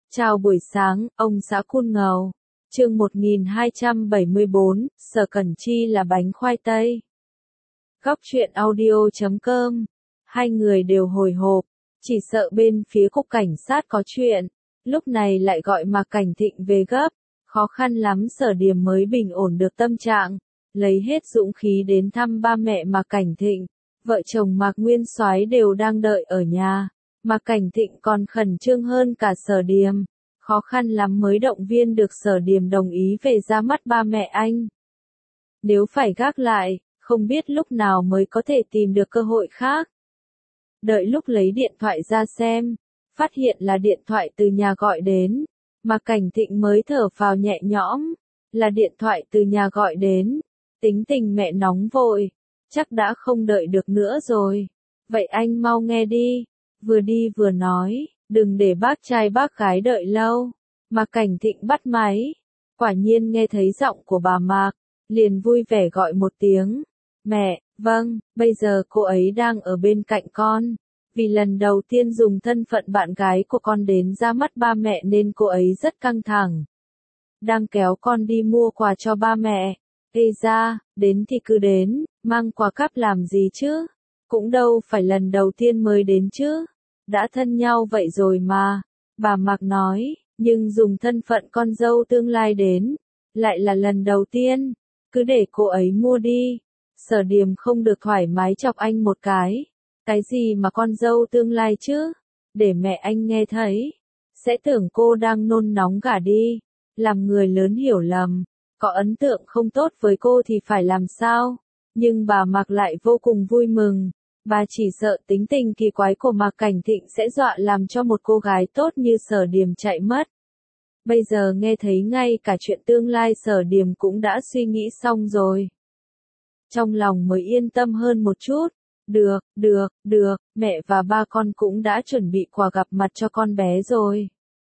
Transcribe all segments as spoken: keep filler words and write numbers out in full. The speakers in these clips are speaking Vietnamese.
Chào buổi sáng, ông xã Cun Ngầu. Chương một nghìn hai trăm bảy mươi bốn, Sở Cẩn Chi là bánh khoai tây. Góc truyện audio chấm com. Hai người đều hồi hộp, chỉ sợ bên phía cục cảnh sát có chuyện. Lúc này lại gọi Mạc Cảnh Thịnh về gấp. Khó khăn lắm Sở Điềm mới bình ổn được tâm trạng, lấy hết dũng khí đến thăm ba mẹ Mạc Cảnh Thịnh. Vợ chồng Mạc Nguyên Soái đều đang đợi ở nhà. Mạc Cảnh Thịnh còn khẩn trương hơn cả Sở Điềm, khó khăn lắm mới động viên được Sở Điềm đồng ý về ra mắt ba mẹ anh. Nếu phải gác lại, không biết lúc nào mới có thể tìm được cơ hội khác. Đợi lúc lấy điện thoại ra xem, phát hiện là điện thoại từ nhà gọi đến, Mạc Cảnh Thịnh mới thở phào nhẹ nhõm, là điện thoại từ nhà gọi đến, tính tình mẹ nóng vội, chắc đã không đợi được nữa rồi. Vậy anh mau nghe đi. Vừa đi vừa nói, đừng để bác trai bác gái đợi lâu. Mạc Cảnh Thịnh bắt máy, quả nhiên nghe thấy giọng của bà Mạc, liền vui vẻ gọi một tiếng. Mẹ, vâng, bây giờ cô ấy đang ở bên cạnh con. Vì lần đầu tiên dùng thân phận bạn gái của con đến ra mắt ba mẹ nên cô ấy rất căng thẳng. Đang kéo con đi mua quà cho ba mẹ. Ê ra, đến thì cứ đến, mang quà cáp làm gì chứ? Cũng đâu phải lần đầu tiên mới đến chứ. Đã thân nhau vậy rồi mà. Bà Mạc nói, nhưng dùng thân phận con dâu tương lai đến, lại là lần đầu tiên. Cứ để cô ấy mua đi. Sở Điềm không được thoải mái chọc anh một cái. Cái gì mà con dâu tương lai chứ? Để mẹ anh nghe thấy, sẽ tưởng cô đang nôn nóng gả đi. Làm người lớn hiểu lầm, có ấn tượng không tốt với cô thì phải làm sao? Nhưng bà Mạc lại vô cùng vui mừng. Bà chỉ sợ tính tình kỳ quái của Mạc Cảnh Thịnh sẽ dọa làm cho một cô gái tốt như Sở Điềm chạy mất. Bây giờ nghe thấy ngay cả chuyện tương lai Sở Điềm cũng đã suy nghĩ xong rồi. Trong lòng mới yên tâm hơn một chút. Được, được, được, mẹ và ba con cũng đã chuẩn bị quà gặp mặt cho con bé rồi.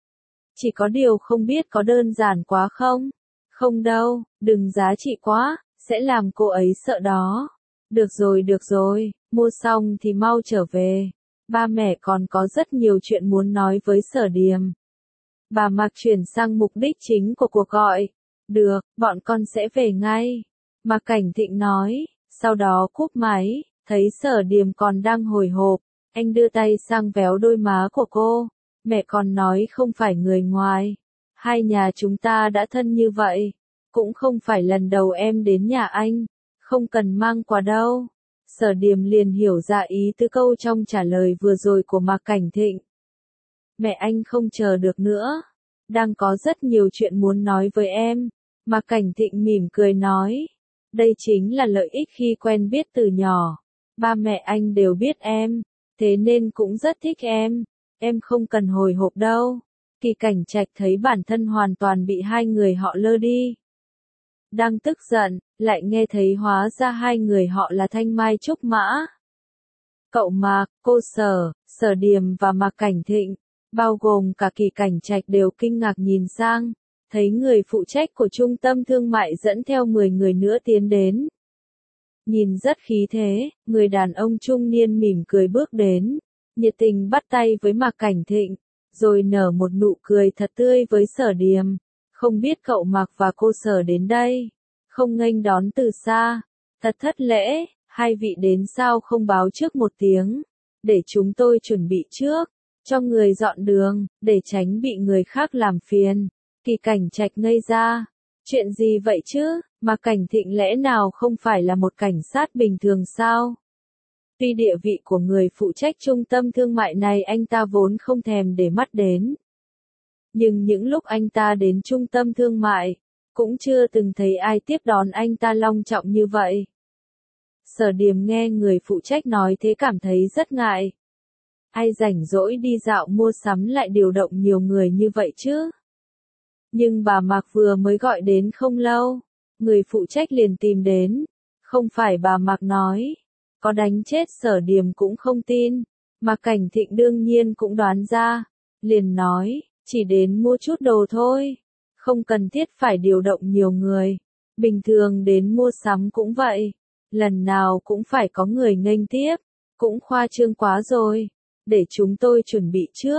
Chỉ có điều không biết có đơn giản quá không? Không đâu, đừng giá trị quá, sẽ làm cô ấy sợ đó. Được rồi, được rồi, mua xong thì mau trở về. Ba mẹ còn có rất nhiều chuyện muốn nói với Sở Điềm. Bà Mạc chuyển sang mục đích chính của cuộc gọi. Được, bọn con sẽ về ngay. Mạc Cảnh Thịnh nói, sau đó cúp máy, thấy Sở Điềm còn đang hồi hộp. Anh đưa tay sang véo đôi má của cô. Mẹ còn nói không phải người ngoài. Hai nhà chúng ta đã thân như vậy. Cũng không phải lần đầu em đến nhà anh. Không cần mang quà đâu. Sở Điềm liền hiểu ra ý tứ câu trong trả lời vừa rồi của Mạc Cảnh Thịnh. Mẹ anh không chờ được nữa. Đang có rất nhiều chuyện muốn nói với em. Mạc Cảnh Thịnh mỉm cười nói. Đây chính là lợi ích khi quen biết từ nhỏ. Ba mẹ anh đều biết em. Thế nên cũng rất thích em. Em không cần hồi hộp đâu. Kỳ Cảnh Trạch thấy bản thân hoàn toàn bị hai người họ lơ đi. Đang tức giận, lại nghe thấy hóa ra hai người họ là Thanh Mai Trúc Mã. Cậu Mạc, cô Sở, Sở Điềm và Mạc Cảnh Thịnh, bao gồm cả Kỳ Cảnh Trạch đều kinh ngạc nhìn sang, thấy người phụ trách của trung tâm thương mại dẫn theo mười người nữa tiến đến. Nhìn rất khí thế, người đàn ông trung niên mỉm cười bước đến, nhiệt tình bắt tay với Mạc Cảnh Thịnh, rồi nở một nụ cười thật tươi với Sở Điềm. Không biết cậu Mạc và cô Sở đến đây, không nghênh đón từ xa, thật thất lễ, hai vị đến sao không báo trước một tiếng, để chúng tôi chuẩn bị trước, cho người dọn đường, để tránh bị người khác làm phiền. Kỳ Cảnh Trạch ngây ra, chuyện gì vậy chứ, mà Cảnh Thịnh lẽ nào không phải là một cảnh sát bình thường sao? Tuy địa vị của người phụ trách trung tâm thương mại này anh ta vốn không thèm để mắt đến. Nhưng những lúc anh ta đến trung tâm thương mại, cũng chưa từng thấy ai tiếp đón anh ta long trọng như vậy. Sở Điềm nghe người phụ trách nói thế cảm thấy rất ngại. Ai rảnh rỗi đi dạo mua sắm lại điều động nhiều người như vậy chứ? Nhưng bà Mạc vừa mới gọi đến không lâu, người phụ trách liền tìm đến. Không phải bà Mạc nói, có đánh chết Sở Điềm cũng không tin, mà Cảnh Thịnh đương nhiên cũng đoán ra, liền nói. Chỉ đến mua chút đồ thôi, không cần thiết phải điều động nhiều người. Bình thường đến mua sắm cũng vậy, lần nào cũng phải có người nghênh tiếp, cũng khoa trương quá rồi. Để chúng tôi chuẩn bị trước,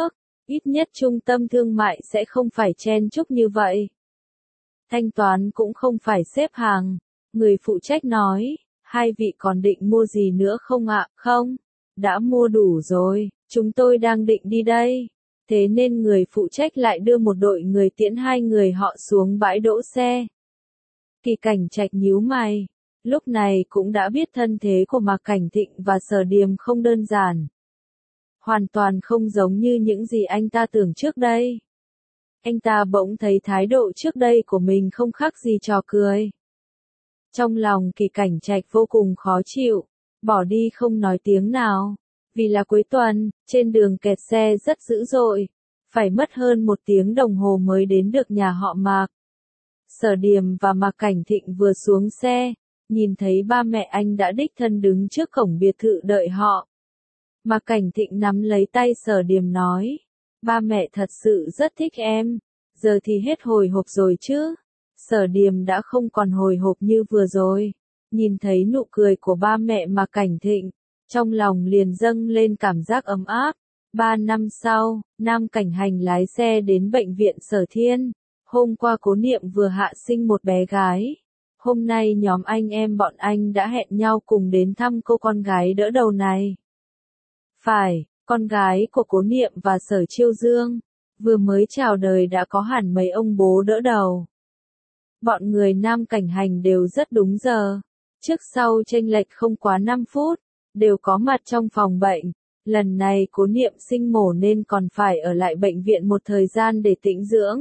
Ít nhất trung tâm thương mại sẽ không phải chen chúc như vậy. Thanh toán cũng không phải xếp hàng. Người phụ trách nói, hai vị còn định mua gì nữa không ạ? Không, đã mua đủ rồi, chúng tôi đang định đi đây. Thế nên người phụ trách lại đưa một đội người tiễn hai người họ xuống bãi đỗ xe. Kỳ Cảnh Trạch nhíu mày, lúc này cũng đã biết thân thế của Mạc Cảnh Thịnh và Sở Điềm không đơn giản. Hoàn toàn không giống như những gì anh ta tưởng trước đây. Anh ta bỗng thấy thái độ trước đây của mình không khác gì trò cười. Trong lòng Kỳ Cảnh Trạch vô cùng khó chịu, bỏ đi không nói tiếng nào. Vì là cuối tuần, trên đường kẹt xe rất dữ dội, phải mất hơn một tiếng đồng hồ mới đến được nhà họ Mạc. Sở Điềm và Mạc Cảnh Thịnh vừa xuống xe, nhìn thấy ba mẹ anh đã đích thân đứng trước cổng biệt thự đợi họ. Mạc Cảnh Thịnh nắm lấy tay Sở Điềm nói, ba mẹ thật sự rất thích em, giờ thì hết hồi hộp rồi chứ. Sở Điềm đã không còn hồi hộp như vừa rồi, nhìn thấy nụ cười của ba mẹ Mạc Cảnh Thịnh, trong lòng liền dâng lên cảm giác ấm áp. Ba năm sau, Nam Cảnh Hành lái xe đến bệnh viện Sở Thiên. Hôm qua Cố Niệm vừa hạ sinh một bé gái. Hôm nay nhóm anh em bọn anh đã hẹn nhau cùng đến thăm cô con gái đỡ đầu này. Phải, con gái của Cố Niệm và Sở Chiêu Dương, vừa mới chào đời đã có hẳn mấy ông bố đỡ đầu. Bọn người Nam Cảnh Hành đều rất đúng giờ, trước sau chênh lệch không quá năm phút, đều có mặt trong phòng bệnh. Lần này Cố Niệm sinh mổ nên còn phải ở lại bệnh viện một thời gian để tĩnh dưỡng.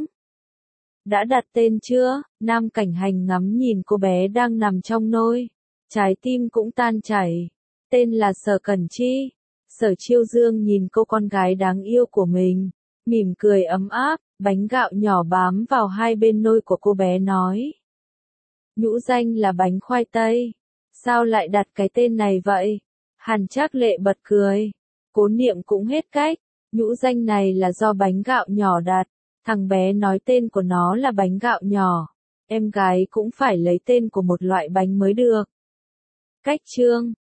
Đã đặt tên chưa? Nam Cảnh Hành ngắm nhìn cô bé đang nằm trong nôi, trái tim cũng tan chảy. Tên là Sở Cẩn Chi. Sở Chiêu Dương nhìn cô con gái đáng yêu của mình, mỉm cười ấm áp, bánh gạo nhỏ bám vào hai bên nôi của cô bé nói. Nhũ danh là bánh khoai tây. Sao lại đặt cái tên này vậy? Hàn Trác Lệ bật cười. Cố Niệm cũng hết cách, nhũ danh này là do bánh gạo nhỏ đặt. Thằng bé nói tên của nó là bánh gạo nhỏ. Em gái cũng phải lấy tên của một loại bánh mới được. Cách chương